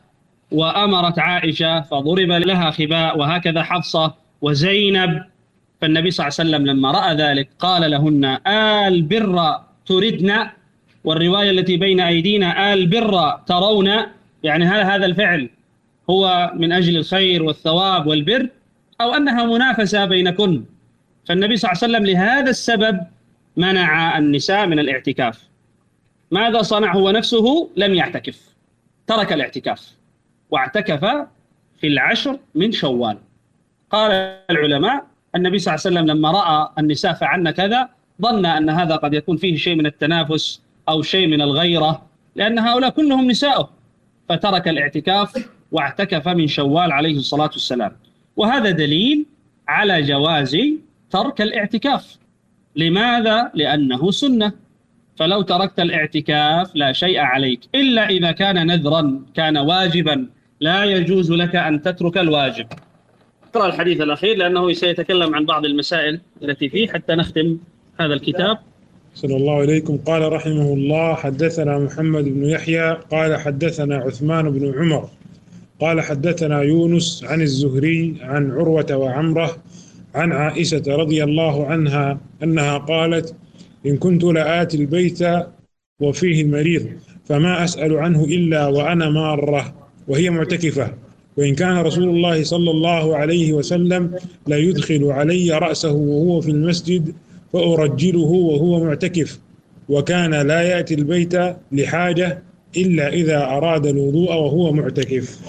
Speaker 4: وأمرت عائشة فضرب لها خباء، وهكذا حفصة وزينب. فالنبي صلى الله عليه وسلم لما رأى ذلك قال لهن البر تردن، والرواية التي بين أيدينا البر ترون، يعني هذا الفعل هو من أجل الخير والثواب والبر، أو أنها منافسة بينكن. فالنبي صلى الله عليه وسلم لهذا السبب منع النساء من الاعتكاف. ماذا صنع هو نفسه؟ لم يعتكف، ترك الاعتكاف واعتكف في العشر من شوال. قال العلماء النبي صلى الله عليه وسلم لما رأى النساء فعلن كذا ظن أن هذا قد يكون فيه شيء من التنافس أو شيء من الغيرة، لأن هؤلاء كلهم نساءه، فترك الاعتكاف واعتكف من شوال عليه الصلاة والسلام. وهذا دليل على جواز ترك الاعتكاف. لماذا؟ لأنه سنة، فلو تركت الاعتكاف لا شيء عليك، إلا إذا كان نذرا كان واجبا لا يجوز لك أن تترك الواجب. اقرأ الحديث الأخير لأنه سيتكلم عن بعض المسائل التي فيه حتى نختم هذا الكتاب.
Speaker 2: صلى الله عليكم. قال رحمه الله حدثنا محمد بن يحيى قال حدثنا عثمان بن عمر قال حدثنا يونس عن الزهري عن عروة وعمرة عن عائشة رضي الله عنها أنها قالت إن كنت لآتي البيت وفيه المريض فما أسأل عنه إلا وأنا مارة وهي معتكفة، وإن كان رسول الله صلى الله عليه وسلم لا يدخل علي رأسه وهو في المسجد فأرجله وهو معتكف، وكان لا يأتي البيت لحاجة إلا إذا أراد الوضوء وهو معتكف.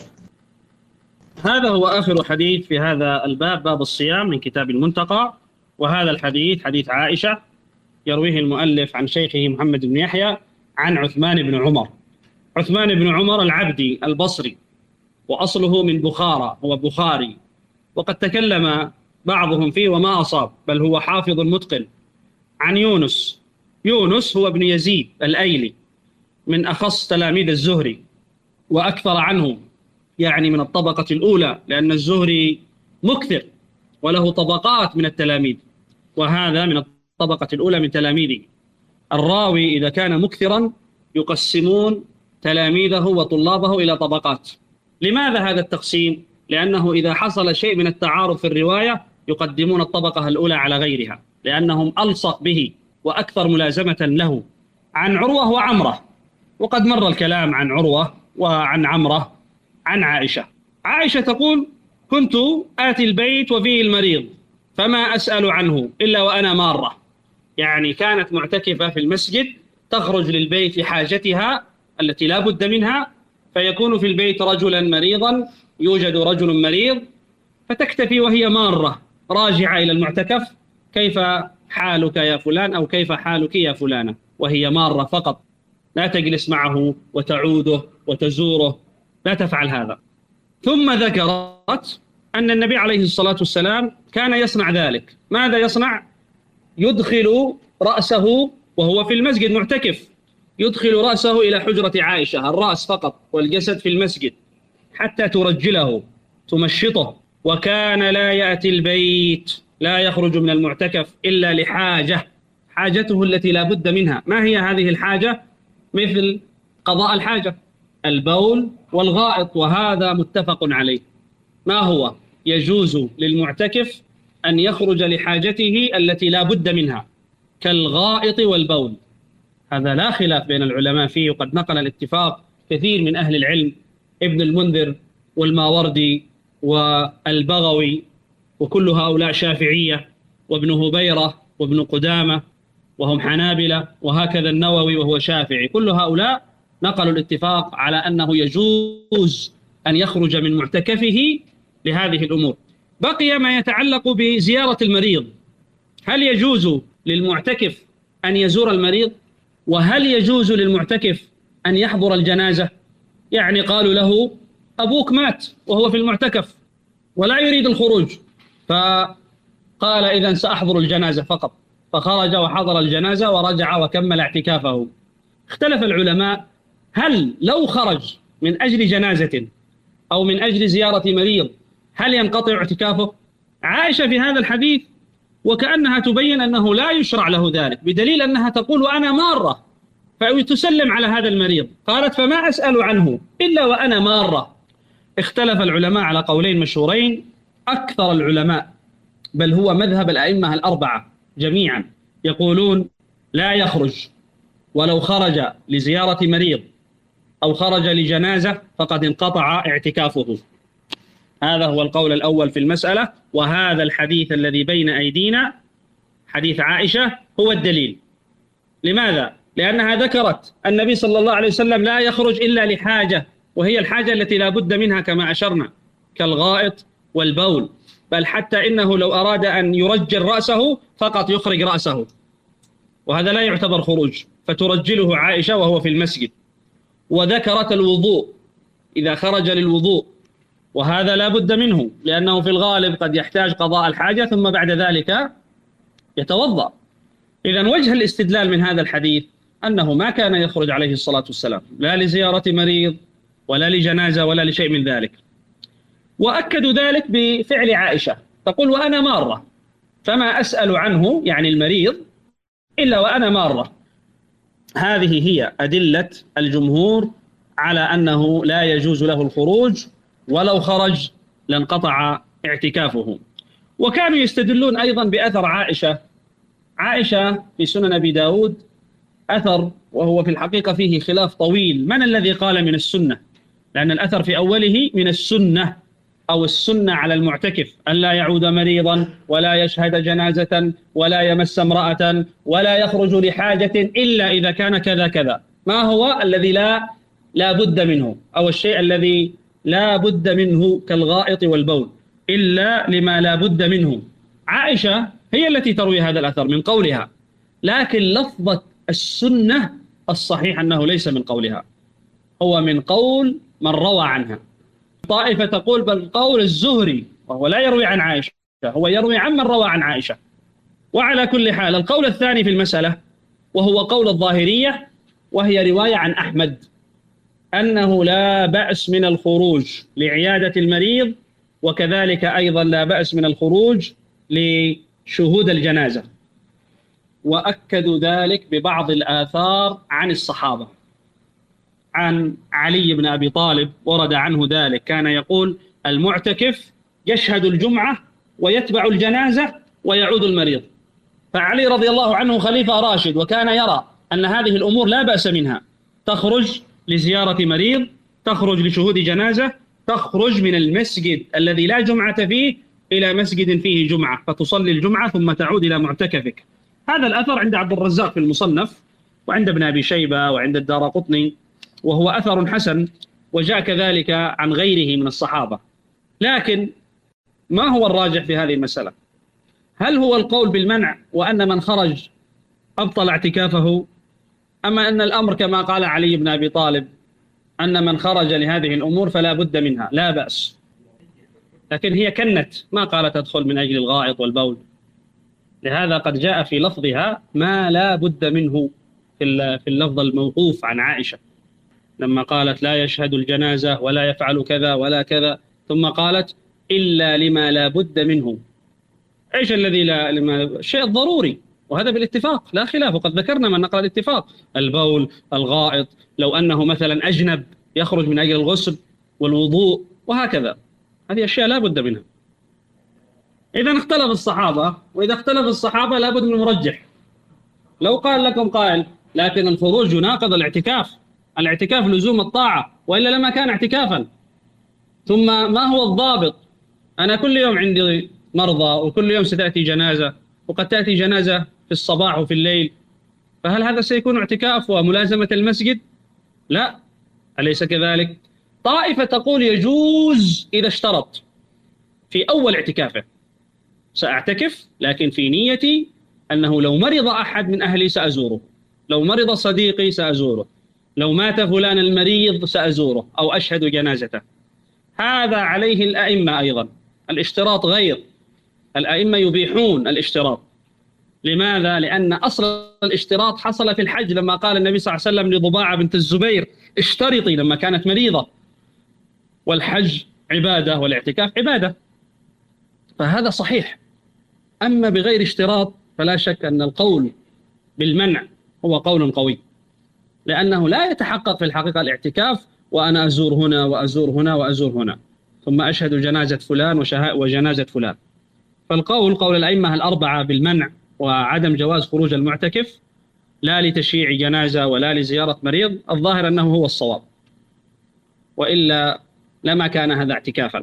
Speaker 4: هذا هو آخر حديث في هذا الباب، باب الصيام من كتاب المنتقى. وهذا الحديث حديث عائشة يرويه المؤلف عن شيخه محمد بن يحيى عن عثمان بن عمر. عثمان بن عمر العبدي البصري، وأصله من بخارى، هو بخاري، وقد تكلم بعضهم فيه وما أصاب، بل هو حافظ متقن. عن يونس، يونس هو ابن يزيد الأيلي من أخص تلاميذ الزهري وأكثر عنه، يعني من الطبقة الأولى، لأن الزهري مكثر وله طبقات من التلاميذ، وهذا من الطبقة الأولى من تلاميذه. الراوي إذا كان مكثرا يقسمون تلاميذه وطلابه إلى طبقات. لماذا هذا التقسيم؟ لأنه إذا حصل شيء من التعارض في الرواية يقدمون الطبقة الأولى على غيرها، لأنهم ألصق به وأكثر ملازمة له. عن عروة وعمرة، وقد مر الكلام عن عروة وعن عمرة. عن عائشة، عائشة تقول كنت آتي البيت وفيه المريض فما أسأل عنه إلا وأنا مارة، يعني كانت معتكفة في المسجد تخرج للبيت لحاجتها التي لا بد منها، فيكون في البيت رجلا مريضا، يوجد رجل مريض، فتكتفي وهي مارة راجعة إلى المعتكف، كيف حالك يا فلان أو كيف حالك يا فلانة، وهي مارة فقط، لا تجلس معه وتعوده وتزوره، لا تفعل هذا. ثم ذكرت أن النبي عليه الصلاة والسلام كان يصنع ذلك. ماذا يصنع؟ يدخل رأسه وهو في المسجد معتكف، يدخل رأسه إلى حجرة عائشة، الرأس فقط والجسد في المسجد، حتى ترجله تمشطه. وكان لا يأتي البيت، لا يخرج من المعتكف إلا لحاجة، حاجته التي لا بد منها. ما هي هذه الحاجة؟ مثل قضاء الحاجة، البول والغائط، وهذا متفق عليه. ما هو؟ يجوز للمعتكف أن يخرج لحاجته التي لا بد منها كالغائط والبول. هذا لا خلاف بين العلماء فيه، وقد نقل الاتفاق كثير من أهل العلم، ابن المنذر والماوردي والبغوي وكل هؤلاء شافعية، وابن هبيرة وابن قدامة وهم حنابلة، وهكذا النووي وهو شافعي. كل هؤلاء نقلوا الاتفاق على أنه يجوز أن يخرج من معتكفه لهذه الأمور. بقي ما يتعلق بزيارة المريض. هل يجوز للمعتكف أن يزور المريض؟ وهل يجوز للمعتكف أن يحضر الجنازة؟ يعني قالوا له أبوك مات وهو في المعتكف ولا يريد الخروج، فقال إذن سأحضر الجنازة فقط، فخرج وحضر الجنازة ورجع وكمل اعتكافه. اختلف العلماء هل لو خرج من أجل جنازة أو من أجل زيارة مريض هل ينقطع اعتكافه؟ عائشة في هذا الحديث وكأنها تبين أنه لا يشرع له ذلك، بدليل أنها تقول وأنا مارة، فتسلم على هذا المريض. قالت فما أسأل عنه إلا وأنا مارة. اختلف العلماء على قولين مشهورين. أكثر العلماء، بل هو مذهب الأئمة الأربعة جميعا، يقولون لا يخرج، ولو خرج لزيارة مريض أو خرج لجنازة فقد انقطع اعتكافه. هذا هو القول الأول في المسألة، وهذا الحديث الذي بين أيدينا حديث عائشة هو الدليل. لماذا؟ لأنها ذكرت النبي صلى الله عليه وسلم لا يخرج إلا لحاجة، وهي الحاجة التي لا بد منها كما أشرنا كالغائط والبول، بل حتى إنه لو أراد أن يرجل رأسه فقط يخرج رأسه، وهذا لا يعتبر خروج، فترجله عائشة وهو في المسجد. وذكرت الوضوء إذا خرج للوضوء، وهذا لا بد منه لأنه في الغالب قد يحتاج قضاء الحاجة ثم بعد ذلك يتوضأ. إذن وجه الاستدلال من هذا الحديث أنه ما كان يخرج عليه الصلاة والسلام لا لزيارة مريض ولا لجنازة ولا لشيء من ذلك. وأكدوا ذلك بفعل عائشة، تقول وأنا مارة، فما أسأل عنه يعني المريض إلا وأنا مارة. هذه هي أدلة الجمهور على أنه لا يجوز له الخروج، ولو خرج لانقطع اعتكافه. وكانوا يستدلون أيضا بأثر عائشة في سنن أبي داود أثر، وهو في الحقيقة فيه خلاف طويل، من الذي قال من السنة؟ لأن الأثر في أوله من السنة أو السنة على المعتكف أن لا يعود مريضا ولا يشهد جنازة ولا يمس امرأة ولا يخرج لحاجة إلا إذا كان كذا كذا. ما هو الذي لا بد منه، أو الشيء الذي لا بد منه كالغائط والبول، إلا لما لا بد منه. عائشة هي التي تروي هذا الأثر من قولها، لكن لفظة السنة الصحيح أنه ليس من قولها، هو من قول من روى عنها. طائفة تقول بل قول الزهري، وهو لا يروي عن عائشة، هو يروي عن من روى عن عائشة. وعلى كل حال القول الثاني في المسألة وهو قول الظاهرية، وهي رواية عن أحمد أنه لا بأس من الخروج لعيادة المريض، وكذلك أيضا لا بأس من الخروج لشهود الجنازة. وأكدوا ذلك ببعض الآثار عن الصحابة. عن علي بن أبي طالب ورد عنه ذلك، كان يقول المعتكف يشهد الجمعة ويتبع الجنازة ويعود المريض. فعلي رضي الله عنه خليفة راشد، وكان يرى أن هذه الأمور لا بأس منها، تخرج لزيارة مريض، تخرج لشهود جنازة، تخرج من المسجد الذي لا جمعة فيه إلى مسجد فيه جمعة، فتصلي الجمعة ثم تعود إلى معتكفك. هذا الأثر عند عبد الرزاق في المصنف، وعند ابن أبي شيبة، وعند الدارقطني، وهو أثر حسن، وجاء كذلك عن غيره من الصحابة. لكن ما هو الراجح في هذه المسألة؟ هل هو القول بالمنع وأن من خرج أبطل اعتكافه، أما أن الأمر كما قال علي بن أبي طالب أن من خرج لهذه الأمور فلا بد منها لا بأس؟ لكن هي كنت، ما قالت تدخل من أجل الغائط والبول، لهذا قد جاء في لفظها ما لا بد منه في اللفظ الموقوف عن عائشة، لما قالت لا يشهد الجنازة ولا يفعل كذا ولا كذا، ثم قالت إلا لما لا بد منه. إيش الذي الشيء الضروري، وهذا بالاتفاق لا خلاف، وقد ذكرنا من نقل الاتفاق، البول، الغائط، لو أنه مثلا أجنب يخرج من أجل الغسل والوضوء وهكذا، هذه أشياء لا بد منها. إذا اختلف الصحابة، وإذا اختلف الصحابة لابد من مرجح. لو قال لكم قائل لكن الخروج يناقض الاعتكاف، الاعتكاف لزوم الطاعة وإلا لما كان اعتكافا. ثم ما هو الضابط؟ أنا كل يوم عندي مرضى وكل يوم ستأتي جنازة، وقد تأتي جنازة في الصباح وفي الليل، فهل هذا سيكون اعتكاف وملازمة المسجد؟ لا، أليس كذلك؟ طائفة تقول يجوز إذا اشترط في أول اعتكافه، سأعتكف لكن في نيتي أنه لو مرض أحد من أهلي سأزوره، لو مرض صديقي سأزوره، لو مات فلان المريض سأزوره أو أشهد جنازته. هذا عليه الأئمة أيضا، الاشتراط غير، الأئمة يبيحون الاشتراط. لماذا؟ لأن أصل الاشتراط حصل في الحج لما قال النبي صلى الله عليه وسلم لضباعة بنت الزبير اشترطي لما كانت مريضة، والحج عبادة والاعتكاف عبادة، فهذا صحيح. أما بغير اشتراط فلا شك أن القول بالمنع هو قول قوي، لأنه لا يتحقق في الحقيقة الاعتكاف وأنا أزور هنا وأزور هنا وأزور هنا ثم أشهد جنازة فلان وجنازة فلان. فالقول قول الأئمة الأربعة بالمنع وعدم جواز خروج المعتكف لا لتشييع جنازة ولا لزيارة مريض، الظاهر أنه هو الصواب، وإلا لما كان هذا اعتكافا.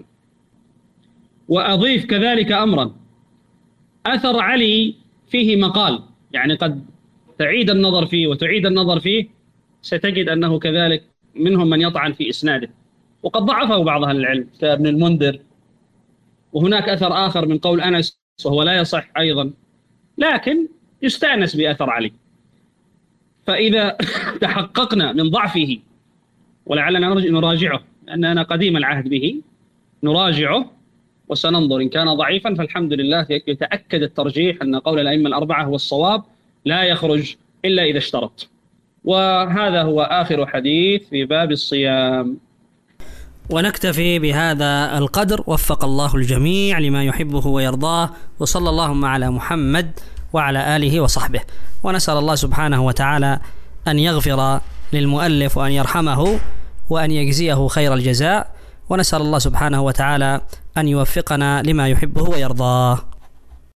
Speaker 4: وأضيف كذلك أمرا، أثر علي فيه مقال، يعني قد تعيد النظر فيه وتعيد النظر فيه، ستجد أنه كذلك منهم من يطعن في إسناده وقد ضعفه بعض أهل العلم كابن المنذر. وهناك أثر آخر من قول أنس وهو لا يصح أيضا، لكن يستأنس بأثر علي. فإذا تحققنا من ضعفه، ولعلنا نراجعه لأننا قديم العهد به، نراجعه وسننظر إن كان ضعيفا فالحمد لله يتأكد الترجيح أن قول الأئمة الأربعة هو الصواب، لا يخرج إلا إذا اشترط. وهذا هو آخر حديث في باب الصيام.
Speaker 5: ونكتفي بهذا القدر، وفق الله الجميع لما يحبه ويرضاه، وصلى اللهم على محمد وعلى آله وصحبه. ونسأل الله سبحانه وتعالى أن يغفر للمؤلف وأن يرحمه وأن يجزيه خير الجزاء، ونسأل الله سبحانه وتعالى أن يوفقنا لما يحبه ويرضاه.